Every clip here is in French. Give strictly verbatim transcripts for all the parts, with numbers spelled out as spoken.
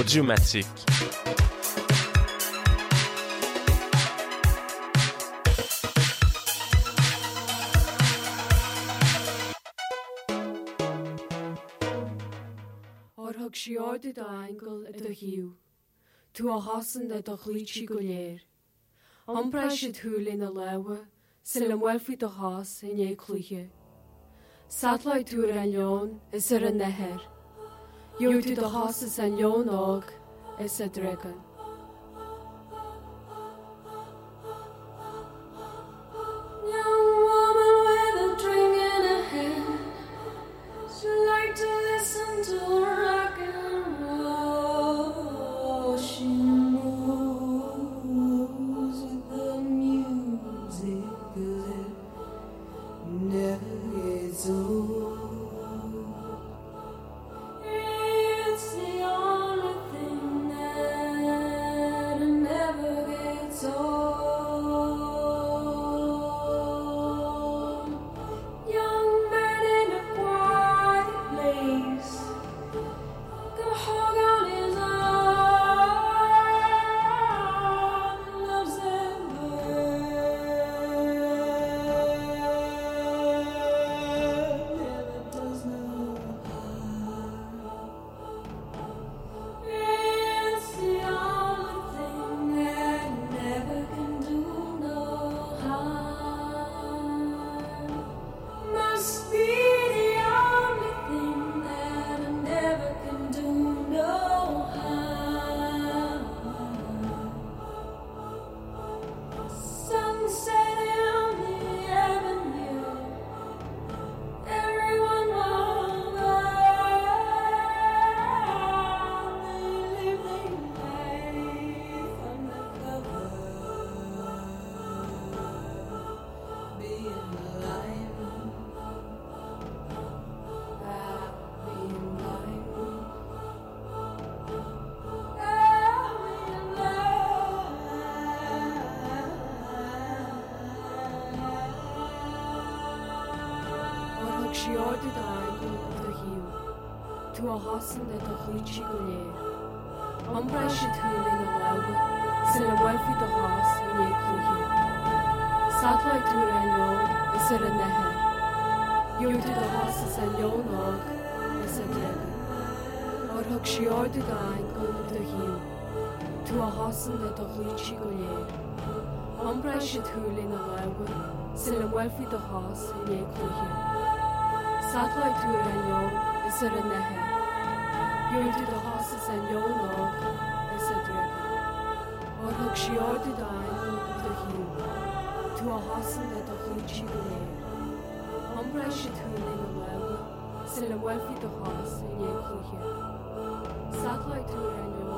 Audiomatique. Or thug siarda do angel a do hiú, tú a hasan a do chlíti go léir. Ombra si thúlin a lewa, sil am welfi do has in é clúche. Satlai túr an leon is ar a neher. Yú tú do has is an leon ág is a dragon. Siarda do angel a do hiú, tú a hasan a do chlíti go léir. Ombra si thúlin a lewa, sil am welfi do has in é clúche. Satlai túr an leon is ar a neher. Yú tú do has is an leon ág is a dragon. Or thug siarda do angel a do hiú, tú a hasan a do chlíti go léir. Ombra si thúlin a lewa, sil am welfi do has in é clúche. Satlai túr an leon is ar a neher. Yú tú do has is an leon ág is a dragon. Or thug siarda do angel a do hiú, tú a hasan a do chlíti go léir. Ombra si thúlin a lewa, sil am welfi do has in é clúche. Satlai túr an leon.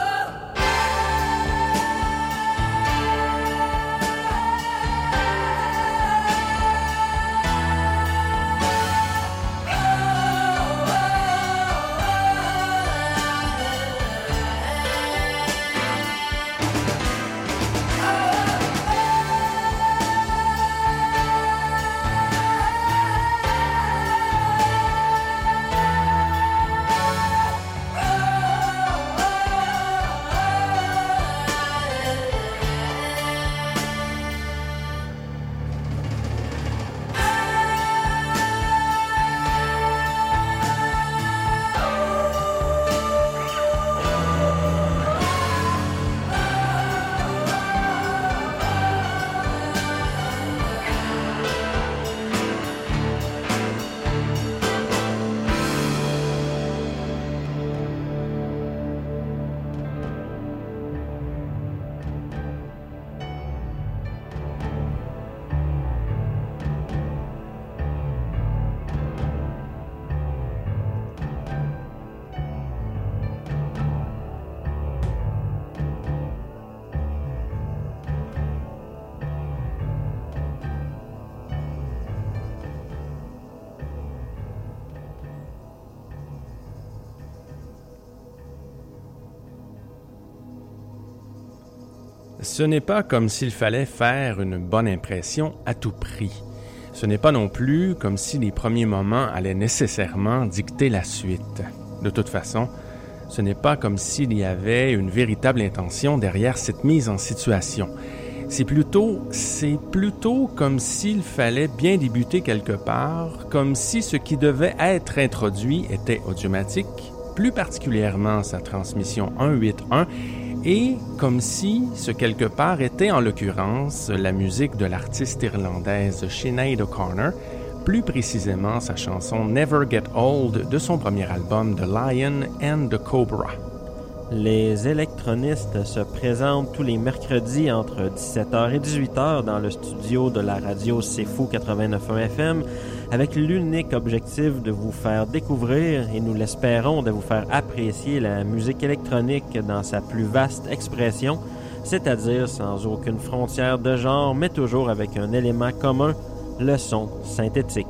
Ce n'est pas comme s'il fallait faire une bonne impression à tout prix. Ce n'est pas non plus comme si les premiers moments allaient nécessairement dicter la suite. De toute façon, Ce n'est pas comme s'il y avait une véritable intention derrière cette mise en situation. C'est plutôt, c'est plutôt comme s'il fallait bien débuter quelque part, comme si ce qui devait être introduit était audiomatique, plus particulièrement sa transmission un huit un, et comme si ce quelque part était en l'occurrence la musique de l'artiste irlandaise Sinead O'Connor, plus précisément sa chanson Never Get Old de son premier album The Lion and the Cobra. Les électronistes se présentent tous les mercredis entre dix-sept heures et dix-huit heures dans le studio de la radio C'est Fou quatre-vingt-neuf point un F M avec l'unique objectif de vous faire découvrir et nous l'espérons de vous faire apprécier la musique électronique dans sa plus vaste expression, c'est-à-dire sans aucune frontière de genre mais toujours avec un élément commun, le son synthétique.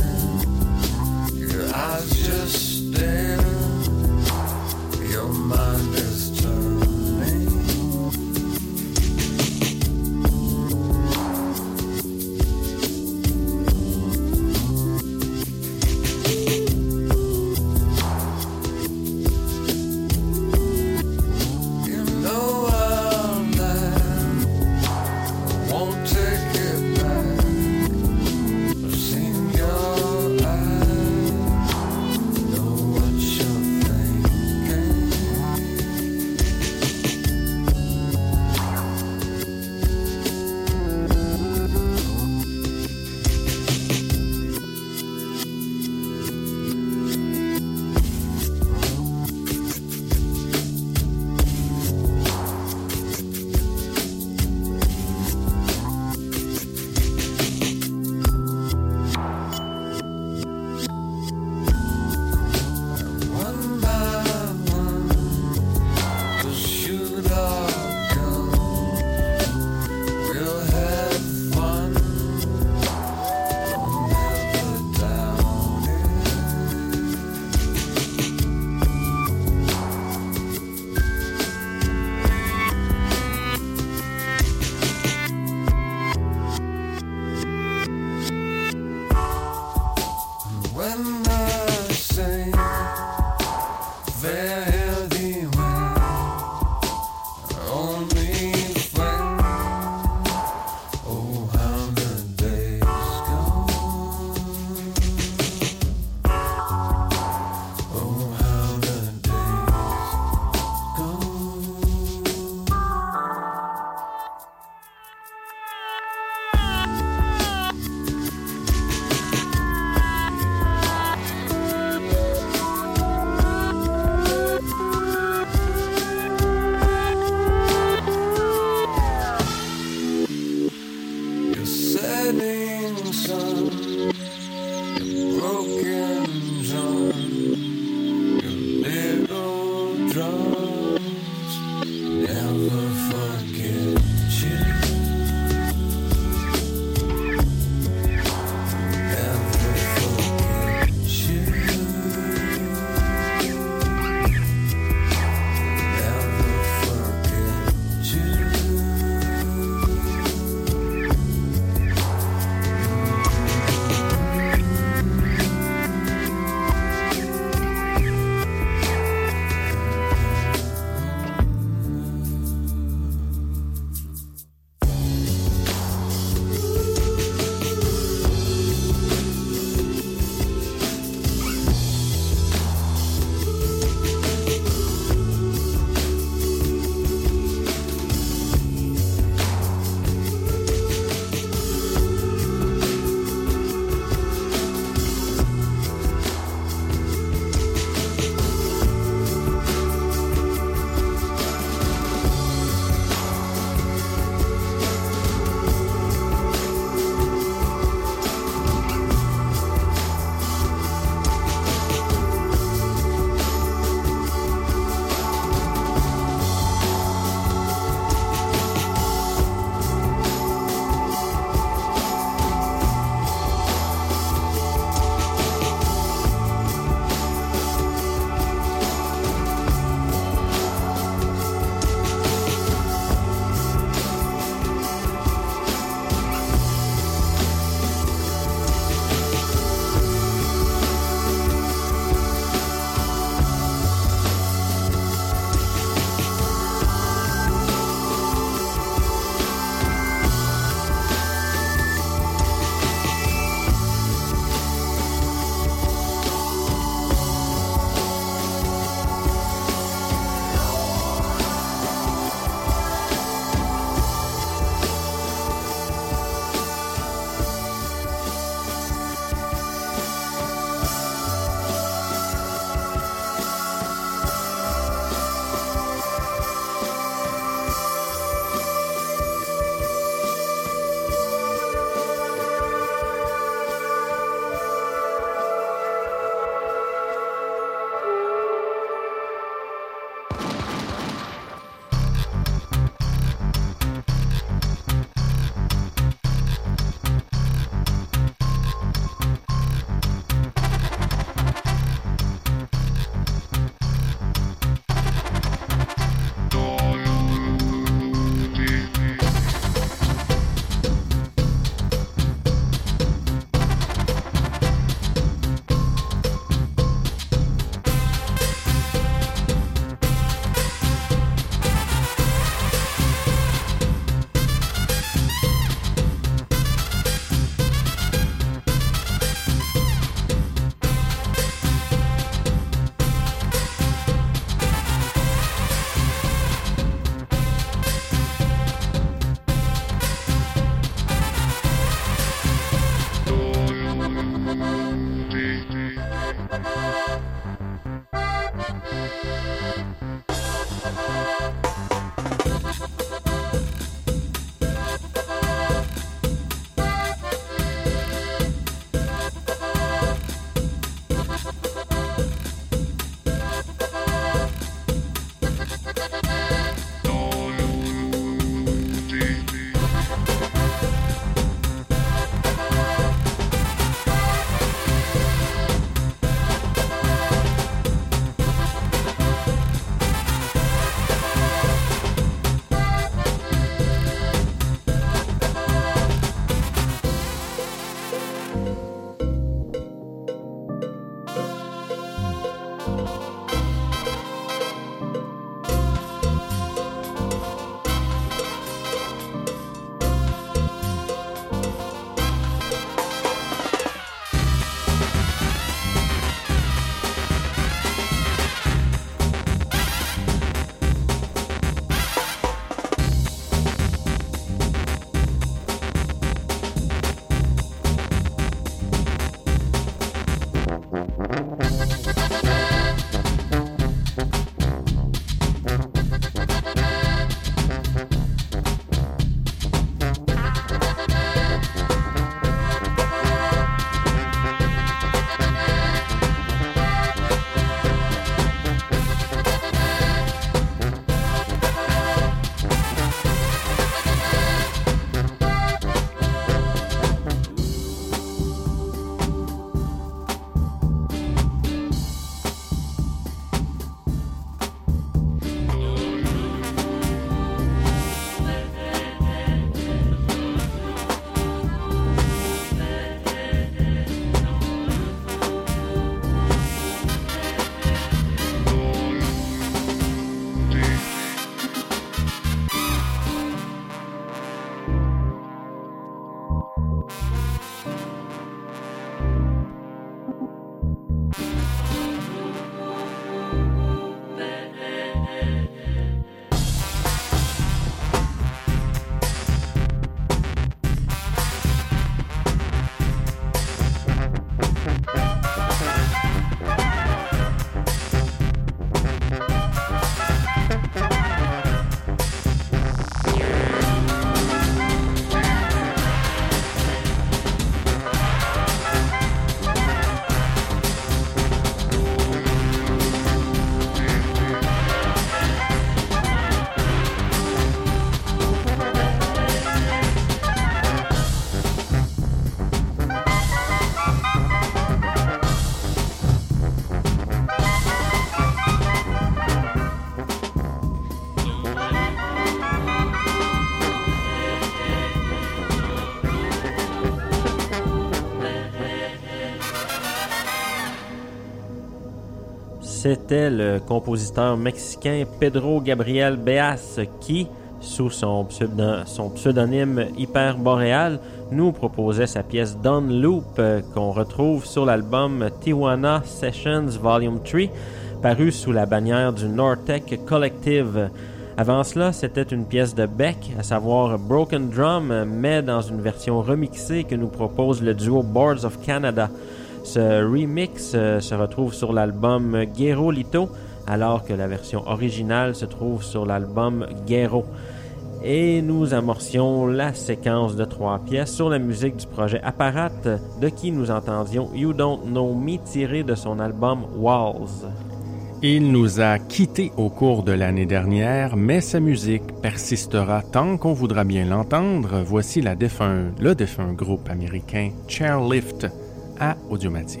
c'était le compositeur mexicain Pedro Gabriel Beas qui, sous son, pseudonyme, son pseudonyme Hyperboreal, nous proposait sa pièce Don Loop euh, qu'on retrouve sur l'album Tijuana Sessions Volume trois, paru sous la bannière du Nortec Collective. Avant cela, c'était une pièce de Beck, à savoir Broken Drum, mais dans une version remixée que nous propose le duo Boards of Canada. Ce remix euh, se retrouve sur l'album Guerro Lito, alors que la version originale se trouve sur l'album Guerro. Et nous amorcions la séquence de trois pièces sur la musique du projet Apparat, de qui nous entendions You Don't Know Me tiré de son album Walls. Il nous a quittés au cours de l'année dernière, mais sa musique persistera tant qu'on voudra bien l'entendre. Voici la défunt, le défunt groupe américain Chairlift à Audiomatique.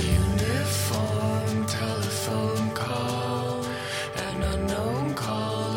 Telephone call, an unknown call.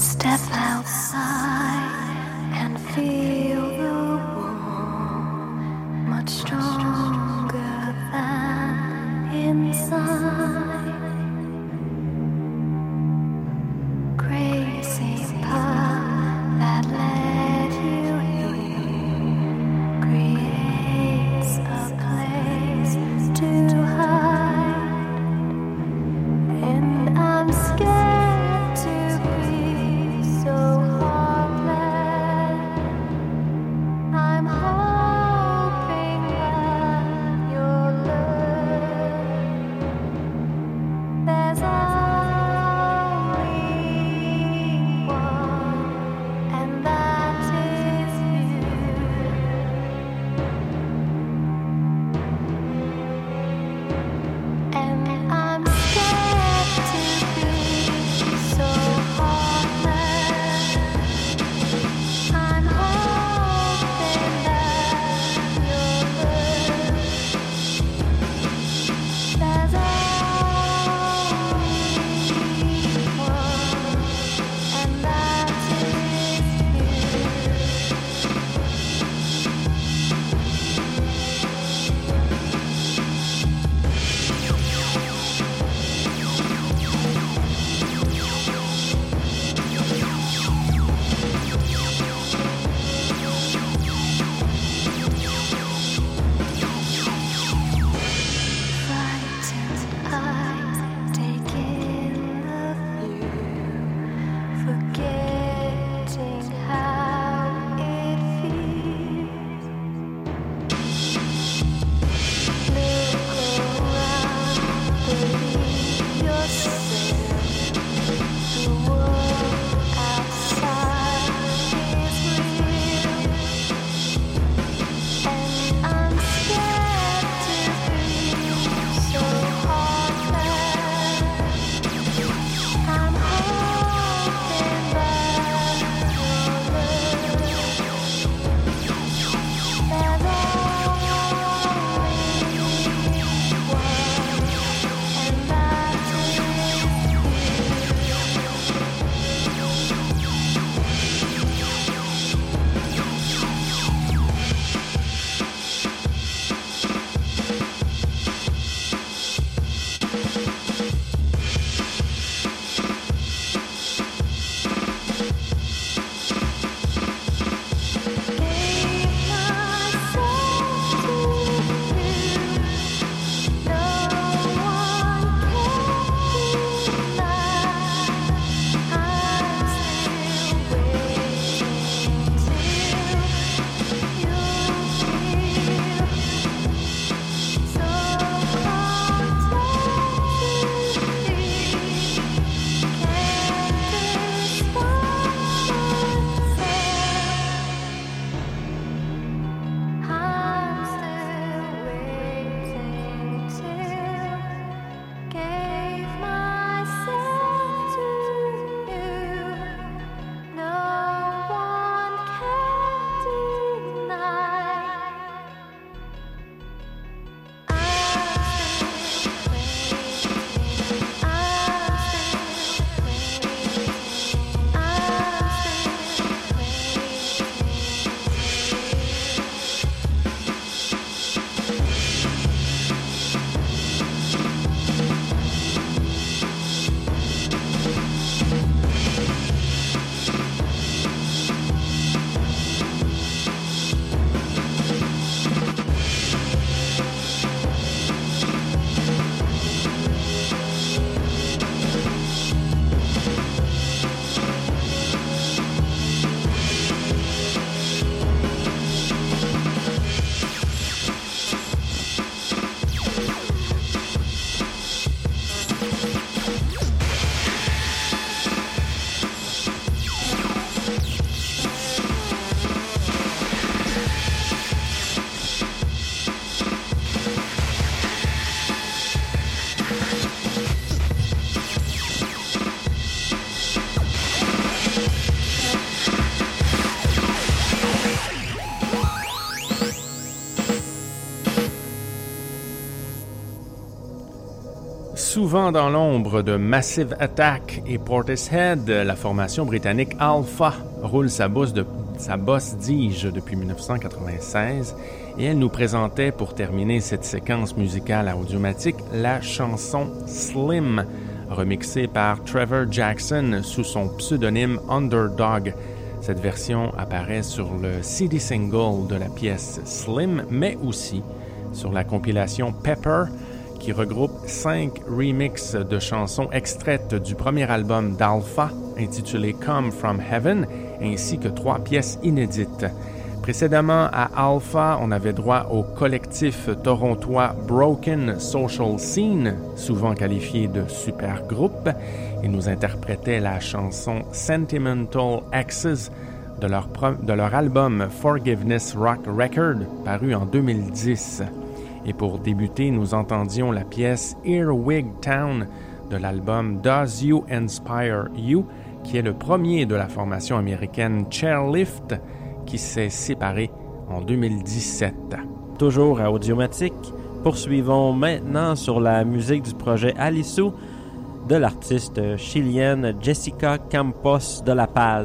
Step outside and feel the warmth much stronger than inside. Crazy path that led you here creates a place to hide, and I'm scared to be so heartless. I'm hoping that you'll learn there's only one, and that is you. And I'm scared to be so heartless. I'm hoping that you'll learn there's only one, and that is you. Frightened eyes take in the view, forgetting how it feels. Look around, believe yourself. The world outside is real, and I'm scared to be so heartless. I'm hoping that you'll learn there's only one, and that is you. souvent dans l'ombre de Massive Attack et Portishead, la formation britannique Alpha roule sa bosse, de, sa bosse dis-je depuis dix-neuf cent quatre-vingt-seize et elle nous présentait pour terminer cette séquence musicale à Audiomatique la chanson Slim, remixée par Trevor Jackson sous son pseudonyme Underdog. Cette version apparaît sur le C D single de la pièce Slim, mais aussi sur la compilation Pepper, qui regroupe cinq remixes de chansons extraites du premier album d'Alpha, intitulé Come From Heaven, ainsi que trois pièces inédites. Précédemment, à Alpha, on avait droit au collectif torontois Broken Social Scene, souvent qualifié de super groupe. Ils nous interprétaient la chanson Sentimental Exes de leur, pro- de leur album Forgiveness Rock Record, paru en deux mille dix. Et pour débuter, nous entendions la pièce Earwig Town de l'album Does You Inspire You, qui est le premier de la formation américaine Chairlift, qui s'est séparé en deux mille dix-sept. Toujours à Audiomatique, poursuivons maintenant sur la musique du projet Alisu de l'artiste chilienne Jessica Campos de La Paz.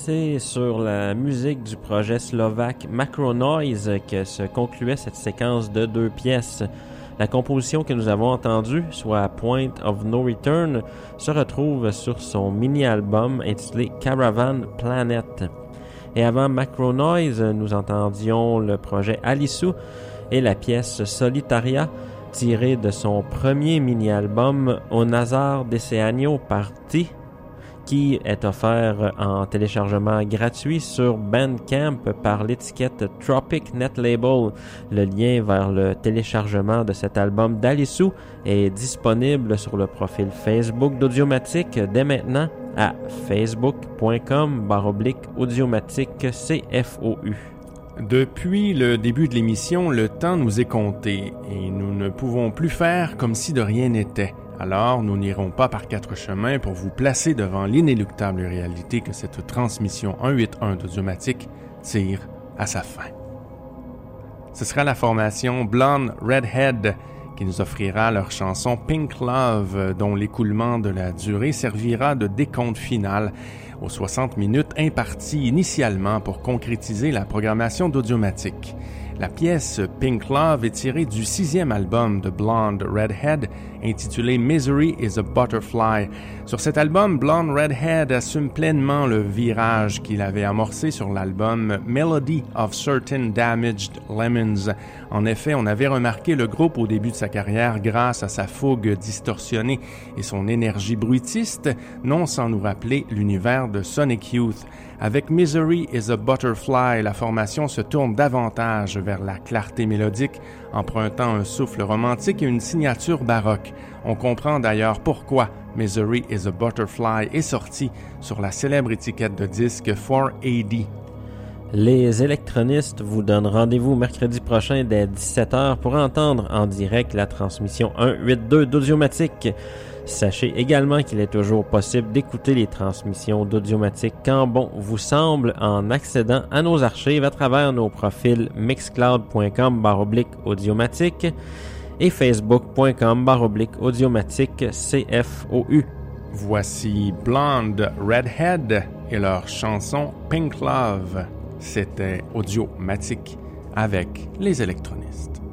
C'est sur la musique du projet slovaque Macronoise que se concluait cette séquence de deux pièces. La composition que nous avons entendue, soit Point of No Return, se retrouve sur son mini-album intitulé Caravan Planet. Et avant Macronoise, nous entendions le projet Alisu et la pièce Solitaria, tirée de son premier mini-album Au Nazar d'Oceanio Party, qui est offert en téléchargement gratuit sur Bandcamp par l'étiquette Tropic Net Label. Le lien vers le téléchargement de cet album d'Alisu est disponible sur le profil Facebook d'Audiomatique dès maintenant à facebook.com barre oblique Audiomatique C F O U. Depuis le début de l'émission, le temps nous est compté et nous ne pouvons plus faire comme si de rien n'était. Alors, nous n'irons pas par quatre chemins pour vous placer devant l'inéluctable réalité que cette transmission cent quatre-vingt-onze d'Audiomatique tire à sa fin. Ce sera la formation Blonde Redhead qui nous offrira leur chanson Pink Love, dont l'écoulement de la durée servira de décompte final aux soixante minutes imparties initialement pour concrétiser la programmation d'Audiomatique. La pièce Pink Love est tirée du sixième album de Blonde Redhead, intitulé Misery is a Butterfly. Sur cet album, Blonde Redhead assume pleinement le virage qu'il avait amorcé sur l'album Melody of Certain Damaged Lemons. En effet, on avait remarqué le groupe au début de sa carrière grâce à sa fougue distorsionnée et son énergie bruitiste, non sans nous rappeler l'univers de Sonic Youth. Avec Misery is a Butterfly, la formation se tourne davantage vers la clarté mélodique, empruntant un souffle romantique et une signature baroque. On comprend d'ailleurs pourquoi Misery is a Butterfly est sorti sur la célèbre étiquette de disque quatre A D. Les électronistes vous donnent rendez-vous mercredi prochain dès dix-sept heures pour entendre en direct la transmission cent quatre-vingt-deux d'Audiomatique. Sachez également qu'il est toujours possible d'écouter les transmissions d'Audiomatique quand bon vous semble en accédant à nos archives à travers nos profils mixcloud.com barre oblique Audiomatique et facebook.com barre oblique Audiomatique C F O U. Voici Blonde Redhead et leur chanson Pink Love. C'était Audiomatique avec les électronistes.